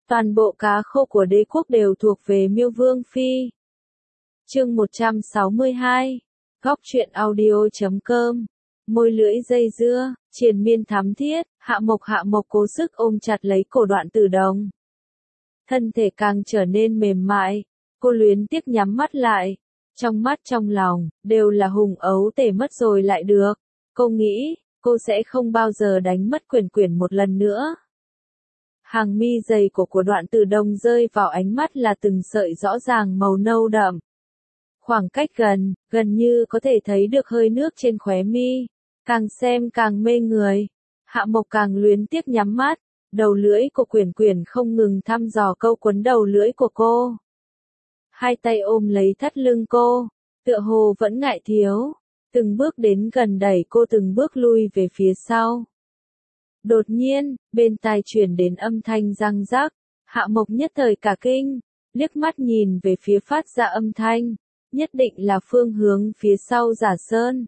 Toàn bộ cá khô của đế quốc đều thuộc về Miêu Vương Phi. Chương 162. Góc truyện audio.com. Môi lưỡi dây dưa, triền miên thắm thiết, Hạ Mộc cố sức ôm chặt lấy cổ Đoạn Tử Đồng. Thân thể càng trở nên mềm mại, cô luyến tiếc nhắm mắt lại. Trong mắt trong lòng, đều là Hùng Ấu Tể mất rồi lại được. Cô nghĩ, cô sẽ không bao giờ đánh mất Quyển một lần nữa. Hàng mi dày của Đoạn Tử Đồng rơi vào ánh mắt là từng sợi rõ ràng màu nâu đậm. Khoảng cách gần như có thể thấy được hơi nước trên khóe mi. Càng xem càng mê người. Hạ Mộc càng luyến tiếc nhắm mắt. Đầu lưỡi của Quyển không ngừng thăm dò câu quấn đầu lưỡi của cô. Hai tay ôm lấy thắt lưng cô, tựa hồ vẫn ngại thiếu. Từng bước đến gần đẩy cô từng bước lui về phía sau. Đột nhiên, bên tai truyền đến âm thanh răng rắc. Hạ Mộc nhất thời cả kinh, liếc mắt nhìn về phía phát ra âm thanh. Nhất định là phương hướng phía sau Giả Sơn.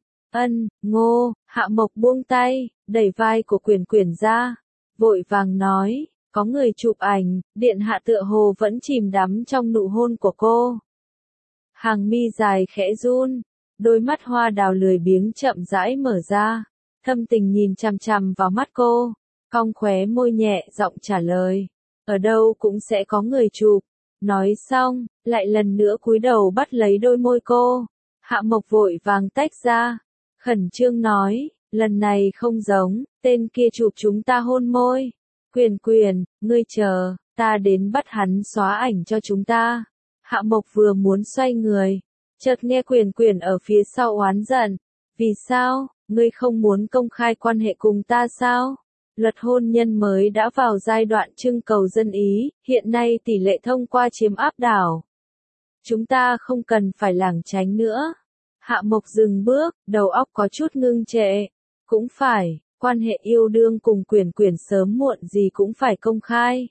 Ngô, Hạ Mộc buông tay, đẩy vai của Quyển ra. Vội vàng nói, có người chụp ảnh, điện hạ tựa hồ vẫn chìm đắm trong nụ hôn của cô. Hàng mi dài khẽ run, đôi mắt hoa đào lười biếng chậm rãi mở ra, thâm tình nhìn chằm chằm vào mắt cô, cong khóe môi nhẹ giọng trả lời, ở đâu cũng sẽ có người chụp. Nói xong, lại lần nữa cúi đầu bắt lấy đôi môi cô. Hạ Mộc vội vàng tách ra, khẩn trương nói, lần này không giống, tên kia chụp chúng ta hôn môi. Quyển, ngươi chờ, ta đến bắt hắn xóa ảnh cho chúng ta. Hạ Mộc vừa muốn xoay người, chợt nghe Quyển ở phía sau oán giận. Vì sao, ngươi không muốn công khai quan hệ cùng ta sao? Luật hôn nhân mới đã vào giai đoạn trưng cầu dân ý, hiện nay tỷ lệ thông qua chiếm áp đảo. Chúng ta không cần phải lảng tránh nữa. Hạ Mộc dừng bước, đầu óc có chút ngưng trệ. Cũng phải, quan hệ yêu đương cùng Quyển sớm muộn gì cũng phải công khai.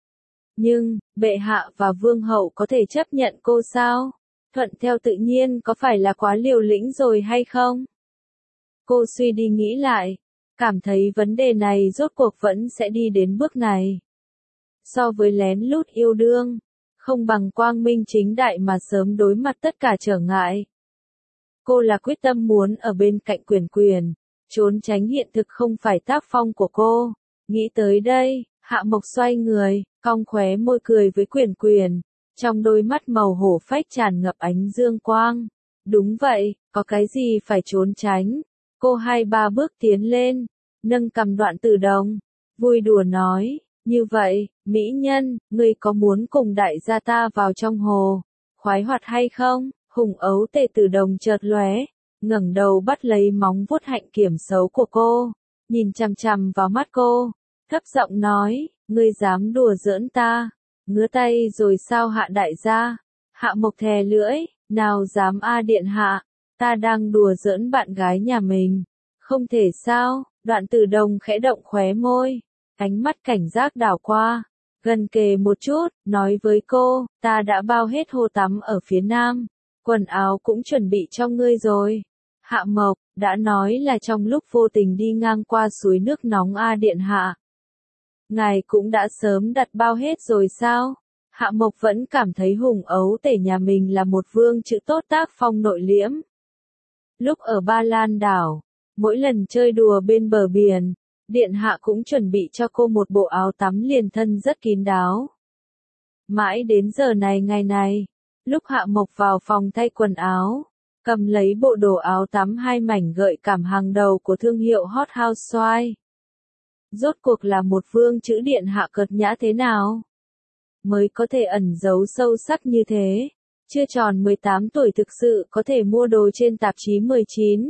Nhưng, bệ hạ và vương hậu có thể chấp nhận cô sao? Thuận theo tự nhiên có phải là quá liều lĩnh rồi hay không? Cô suy đi nghĩ lại, cảm thấy vấn đề này rốt cuộc vẫn sẽ đi đến bước này. So với lén lút yêu đương, không bằng quang minh chính đại mà sớm đối mặt tất cả trở ngại. Cô là quyết tâm muốn ở bên cạnh Quyển, trốn tránh hiện thực không phải tác phong của cô. Nghĩ tới đây, Hạ Mộc xoay người, cong khóe môi cười với Quyển, trong đôi mắt màu hổ phách tràn ngập ánh dương quang. Đúng vậy, có cái gì phải trốn tránh. Cô 2-3 bước tiến lên, nâng cằm Đoạn Tử Đồng, vui đùa nói, như vậy, mỹ nhân, ngươi có muốn cùng đại gia ta vào trong hồ, khoái hoạt hay không? Hùng Ấu Tể Tử Đồng chợt lóe, ngẩng đầu bắt lấy móng vuốt hạnh kiểm xấu của cô, nhìn chằm chằm vào mắt cô, thấp giọng nói, ngươi dám đùa giỡn ta, ngứa tay rồi sao Hạ đại gia? Hạ Mộc thè lưỡi, nào dám điện hạ, ta đang đùa giỡn bạn gái nhà mình, không thể sao? Đoạn Tử Đồng khẽ động khóe môi, ánh mắt cảnh giác đảo qua, gần kề một chút, nói với cô, ta đã bao hết hồ tắm ở phía nam, quần áo cũng chuẩn bị cho ngươi rồi. Hạ Mộc, đã nói là trong lúc vô tình đi ngang qua suối nước nóng điện hạ. Ngài cũng đã sớm đặt bao hết rồi sao? Hạ Mộc vẫn cảm thấy Hùng Ấu Tể nhà mình là một vương chữ tốt tác phong nội liễm. Lúc ở Ba Lan đảo, mỗi lần chơi đùa bên bờ biển, điện hạ cũng chuẩn bị cho cô một bộ áo tắm liền thân rất kín đáo. Mãi đến giờ này ngày này, lúc Hạ Mộc vào phòng thay quần áo, cầm lấy bộ đồ áo tắm 2 mảnh gợi cảm hàng đầu của thương hiệu Hot Housewives. Rốt cuộc là một vương chữ điện hạ cợt nhã thế nào? Mới có thể ẩn giấu sâu sắc như thế. Chưa tròn 18 tuổi thực sự có thể mua đồ trên tạp chí 19.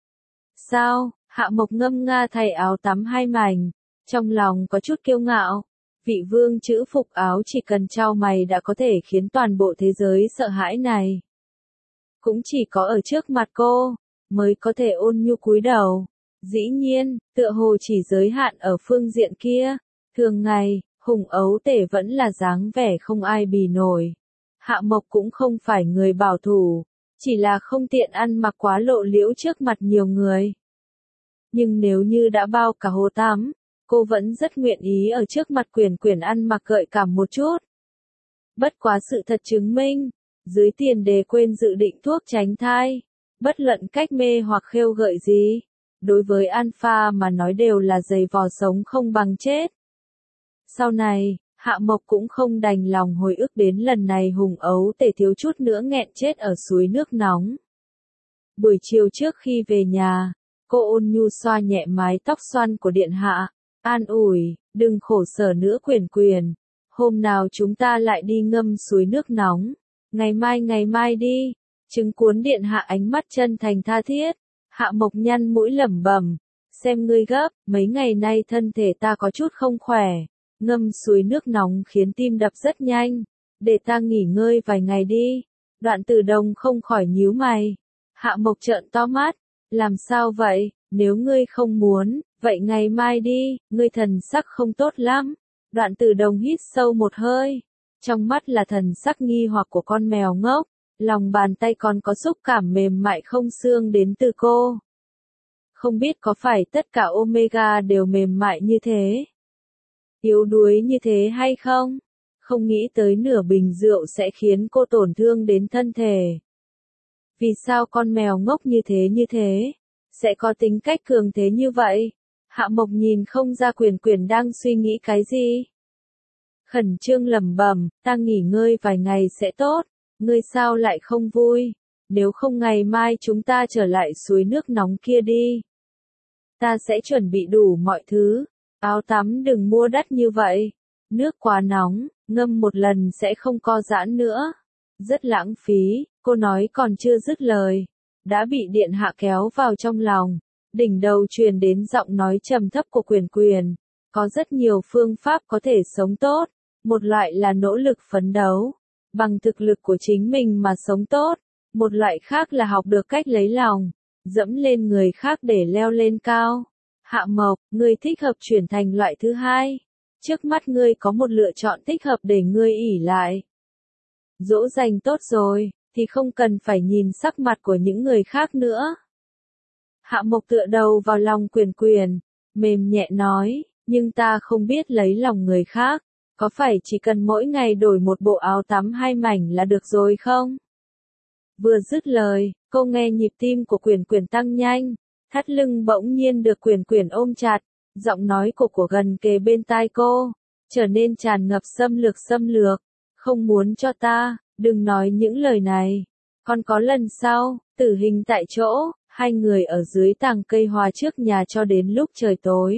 Sao? Hạ Mộc ngâm nga thay áo tắm 2 mảnh, trong lòng có chút kiêu ngạo. Vị vương chữ phục áo chỉ cần trao mày đã có thể khiến toàn bộ thế giới sợ hãi này. Cũng chỉ có ở trước mặt cô, mới có thể ôn nhu cúi đầu. Dĩ nhiên, tựa hồ chỉ giới hạn ở phương diện kia. Thường ngày, Hùng Ấu Tể vẫn là dáng vẻ không ai bì nổi. Hạ Mộc cũng không phải người bảo thủ, chỉ là không tiện ăn mặc quá lộ liễu trước mặt nhiều người. Nhưng nếu như đã bao cả hồ tắm, cô vẫn rất nguyện ý ở trước mặt Quyền Quyền ăn mặc gợi cảm một chút. Bất quá sự thật chứng minh, dưới tiền đề quên dự định thuốc tránh thai, bất luận cách mê hoặc khêu gợi gì, đối với Alpha mà nói đều là giày vò sống không bằng chết. Sau này, Hạ Mộc cũng không đành lòng hồi ức đến lần này Hùng Ấu Tể thiếu chút nữa nghẹn chết ở suối nước nóng. Buổi chiều trước khi về nhà, cô ôn nhu xoa nhẹ mái tóc xoăn của điện hạ, an ủi, đừng khổ sở nữa Quyền Quyền, hôm nào chúng ta lại đi ngâm suối nước nóng, ngày mai đi, chứng cuốn điện hạ ánh mắt chân thành tha thiết, Hạ Mộc nhăn mũi lẩm bẩm, xem ngươi gấp, mấy ngày nay thân thể ta có chút không khỏe, ngâm suối nước nóng khiến tim đập rất nhanh, để ta nghỉ ngơi vài ngày đi, Đoạn Tử Đồng không khỏi nhíu mày. Hạ Mộc trợn to mắt, làm sao vậy, nếu ngươi không muốn, vậy ngày mai đi, ngươi thần sắc không tốt lắm. Đoạn Tử Đồng hít sâu một hơi, trong mắt là thần sắc nghi hoặc của con mèo ngốc, lòng bàn tay còn có xúc cảm mềm mại không xương đến từ cô. Không biết có phải tất cả Omega đều mềm mại như thế, yếu đuối như thế hay không? Không nghĩ tới nửa bình rượu sẽ khiến cô tổn thương đến thân thể. Vì sao con mèo ngốc như thế, sẽ có tính cách cường thế như vậy? Hạ Mộc nhìn không ra Quyền Quyền đang suy nghĩ cái gì. Khẩn trương lẩm bẩm, ta nghỉ ngơi vài ngày sẽ tốt, ngươi sao lại không vui? Nếu không ngày mai chúng ta trở lại suối nước nóng kia đi. Ta sẽ chuẩn bị đủ mọi thứ, áo tắm đừng mua đắt như vậy, nước quá nóng, ngâm một lần sẽ không co giãn nữa. Rất lãng phí, cô nói còn chưa dứt lời, đã bị điện hạ kéo vào trong lòng, đỉnh đầu truyền đến giọng nói trầm thấp của Quyền Quyền. Có rất nhiều phương pháp có thể sống tốt, một loại là nỗ lực phấn đấu, bằng thực lực của chính mình mà sống tốt, một loại khác là học được cách lấy lòng, dẫm lên người khác để leo lên cao. Hạ Mộc, ngươi thích hợp chuyển thành loại thứ hai. Trước mắt ngươi có một lựa chọn thích hợp để ngươi ỷ lại. Dỗ dành tốt rồi, thì không cần phải nhìn sắc mặt của những người khác nữa. Hạ Mộc tựa đầu vào lòng Quyền Quyền, mềm nhẹ nói, nhưng ta không biết lấy lòng người khác, có phải chỉ cần mỗi ngày đổi một bộ áo tắm 2 mảnh là được rồi không? Vừa dứt lời, cô nghe nhịp tim của Quyền Quyền tăng nhanh, thắt lưng bỗng nhiên được Quyền Quyền ôm chặt, giọng nói của gần kề bên tai cô, trở nên tràn ngập xâm lược, không muốn cho ta, đừng nói những lời này. Còn có lần sau, tử hình tại chỗ, hai người ở dưới tàng cây hoa trước nhà cho đến lúc trời tối.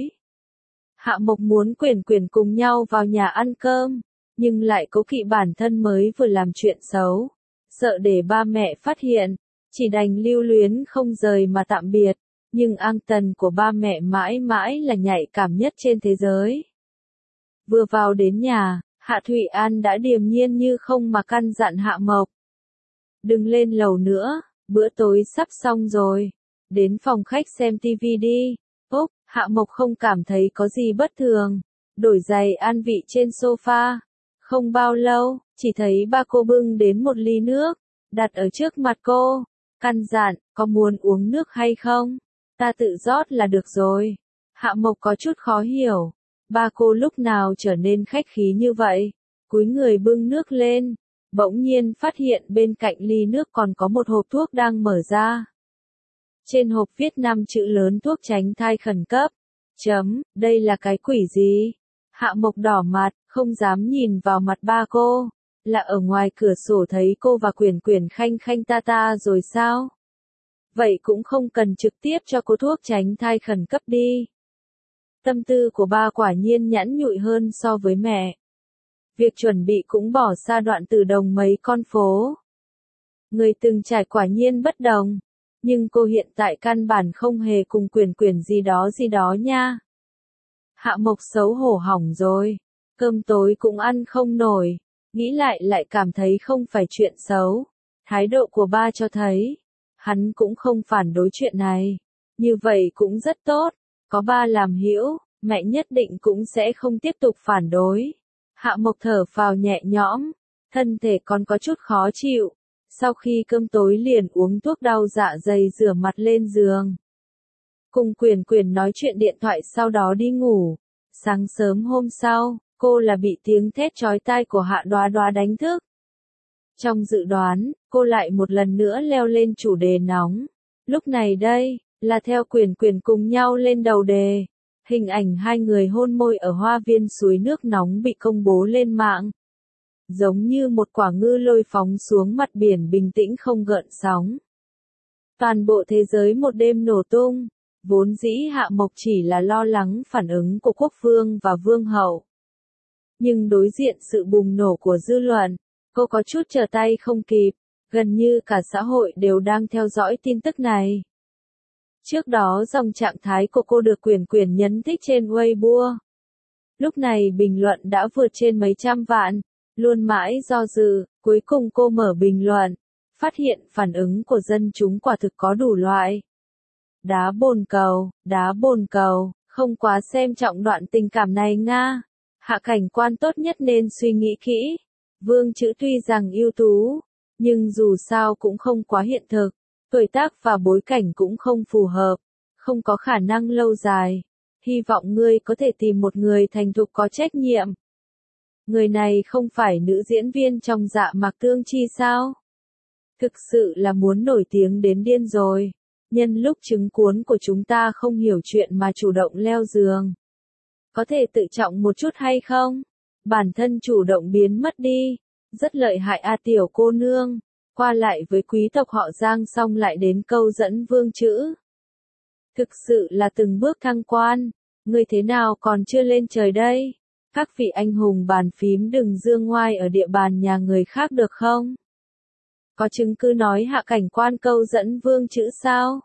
Hạ Mộc muốn Quyền Quyền cùng nhau vào nhà ăn cơm, nhưng lại cố kỵ bản thân mới vừa làm chuyện xấu, sợ để ba mẹ phát hiện, chỉ đành lưu luyến không rời mà tạm biệt, nhưng ang tần của ba mẹ mãi mãi là nhạy cảm nhất trên thế giới. Vừa vào đến nhà, Hạ Thụy An đã điềm nhiên như không mà căn dặn Hạ Mộc. Đừng lên lầu nữa, bữa tối sắp xong rồi, đến phòng khách xem tivi đi. Úc, Hạ Mộc không cảm thấy có gì bất thường, đổi giày an vị trên sofa. Không bao lâu, chỉ thấy ba cô bưng đến một ly nước, đặt ở trước mặt cô, căn dặn, có muốn uống nước hay không? Ta tự rót là được rồi. Hạ Mộc có chút khó hiểu, ba cô lúc nào trở nên khách khí như vậy, cúi người bưng nước lên, bỗng nhiên phát hiện bên cạnh ly nước còn có một hộp thuốc đang mở ra. Trên hộp viết 5 chữ lớn thuốc tránh thai khẩn cấp. Đây là cái quỷ gì? Hạ Mộc đỏ mặt, không dám nhìn vào mặt ba cô. Là ở ngoài cửa sổ thấy cô và Quyền Quyền khanh khanh ta ta rồi sao? Vậy cũng không cần trực tiếp cho cô thuốc tránh thai khẩn cấp đi. Tâm tư của ba quả nhiên nhẵn nhụi hơn so với mẹ. Việc chuẩn bị cũng bỏ xa Đoạn Tử Đồng mấy con phố. Người từng trải quả nhiên bất đồng. Nhưng cô hiện tại căn bản không hề cùng Quyền Quyền gì đó nha. Hạ Mộc xấu hổ hỏng rồi. Cơm tối cũng ăn không nổi. Nghĩ lại cảm thấy không phải chuyện xấu. Thái độ của ba cho thấy, hắn cũng không phản đối chuyện này. Như vậy cũng rất tốt. Có ba làm hữu, mẹ nhất định cũng sẽ không tiếp tục phản đối. Hạ Mộc thở phào nhẹ nhõm. Thân thể còn có chút khó chịu. Sau khi cơm tối liền uống thuốc đau dạ dày rửa mặt lên giường. Cùng Quyền Quyền nói chuyện điện thoại sau đó đi ngủ. Sáng sớm hôm sau, cô là bị tiếng thét chói tai của Hạ Đoá Đoá đánh thức. Trong dự đoán, cô lại một lần nữa leo lên chủ đề nóng. Lúc này đây, là theo Quyển Quyển cùng nhau lên đầu đề. Hình ảnh hai người hôn môi ở hoa viên suối nước nóng bị công bố lên mạng. Giống như một quả ngư lôi phóng xuống mặt biển bình tĩnh không gợn sóng. Toàn bộ thế giới một đêm nổ tung. Vốn dĩ Hạ Mộc chỉ là lo lắng phản ứng của quốc vương và vương hậu. Nhưng đối diện sự bùng nổ của dư luận, cô có chút trở tay không kịp. Gần như cả xã hội đều đang theo dõi tin tức này. Trước đó dòng trạng thái của cô được Quyển Quyển nhấn thích trên Weibo. Lúc này bình luận đã vượt trên mấy trăm vạn. Luôn mãi do dự, cuối cùng cô mở bình luận. Phát hiện phản ứng của dân chúng quả thực có đủ loại. Đá bồn cầu, không quá xem trọng đoạn tình cảm này nga. Hạ Cảnh Quan tốt nhất nên suy nghĩ kỹ. Vương Chữ tuy rằng ưu tú, nhưng dù sao cũng không quá hiện thực. Tuổi tác và bối cảnh cũng không phù hợp, không có khả năng lâu dài. Hy vọng ngươi có thể tìm một người thành thục có trách nhiệm. Người này không phải nữ diễn viên trong Dạ Mạc Tương Chi sao? Thực sự là muốn nổi tiếng đến điên rồi. Nhân lúc trứng cuốn của chúng ta không hiểu chuyện mà chủ động leo giường. Có thể tự trọng một chút hay không? Bản thân chủ động biến mất đi. Rất lợi hại a tiểu cô nương. Qua lại với quý tộc họ Giang xong lại đến câu dẫn Vương Chữ. Thực sự là từng bước thăng quan. Người thế nào còn chưa lên trời đây? Các vị anh hùng bàn phím đừng dương ngoai ở địa bàn nhà người khác được không? Có chứng cứ nói Hạ Cảnh Quan câu dẫn Vương Chữ sao?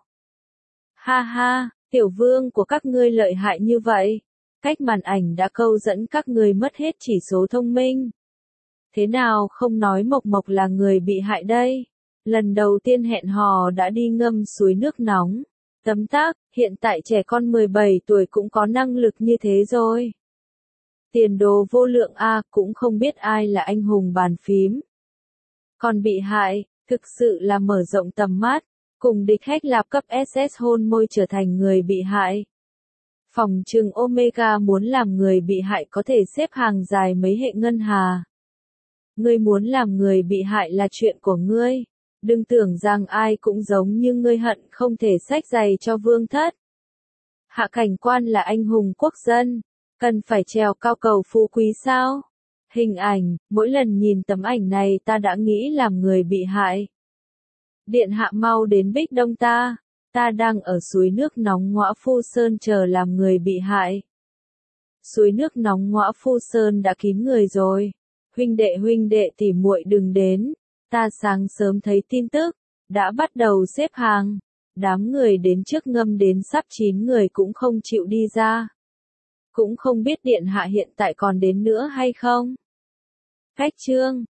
Ha ha, tiểu vương của các ngươi lợi hại như vậy. Cách màn ảnh đã câu dẫn các ngươi mất hết chỉ số thông minh. Thế nào không nói Mộc Mộc là người bị hại đây? Lần đầu tiên hẹn hò đã đi ngâm suối nước nóng. Tấm tắc, hiện tại trẻ con 17 tuổi cũng có năng lực như thế rồi. Tiền đồ vô lượng a, cũng không biết ai là anh hùng bàn phím. Còn bị hại, thực sự là mở rộng tầm mắt, cùng địch hack lạp cấp SS hôn môi trở thành người bị hại. Phòng trừng Omega muốn làm người bị hại có thể xếp hàng dài mấy hệ ngân hà. Ngươi muốn làm người bị hại là chuyện của ngươi. Đừng tưởng rằng ai cũng giống như ngươi hận không thể xách giày cho vương thất. Hạ Cảnh Quan là anh hùng quốc dân. Cần phải trèo cao cầu phú quý sao? Hình ảnh, mỗi lần nhìn tấm ảnh này ta đã nghĩ làm người bị hại. Điện hạ mau đến Bích Đông ta. Ta đang ở suối nước nóng Ngõa Phu Sơn chờ làm người bị hại. Suối nước nóng Ngõa Phu Sơn đã kín người rồi. Huynh đệ tỉ muội đừng đến. Ta sáng sớm thấy tin tức, đã bắt đầu xếp hàng. Đám người đến trước ngâm đến sắp 9 người cũng không chịu đi ra. Cũng không biết điện hạ hiện tại còn đến nữa hay không. Cách chương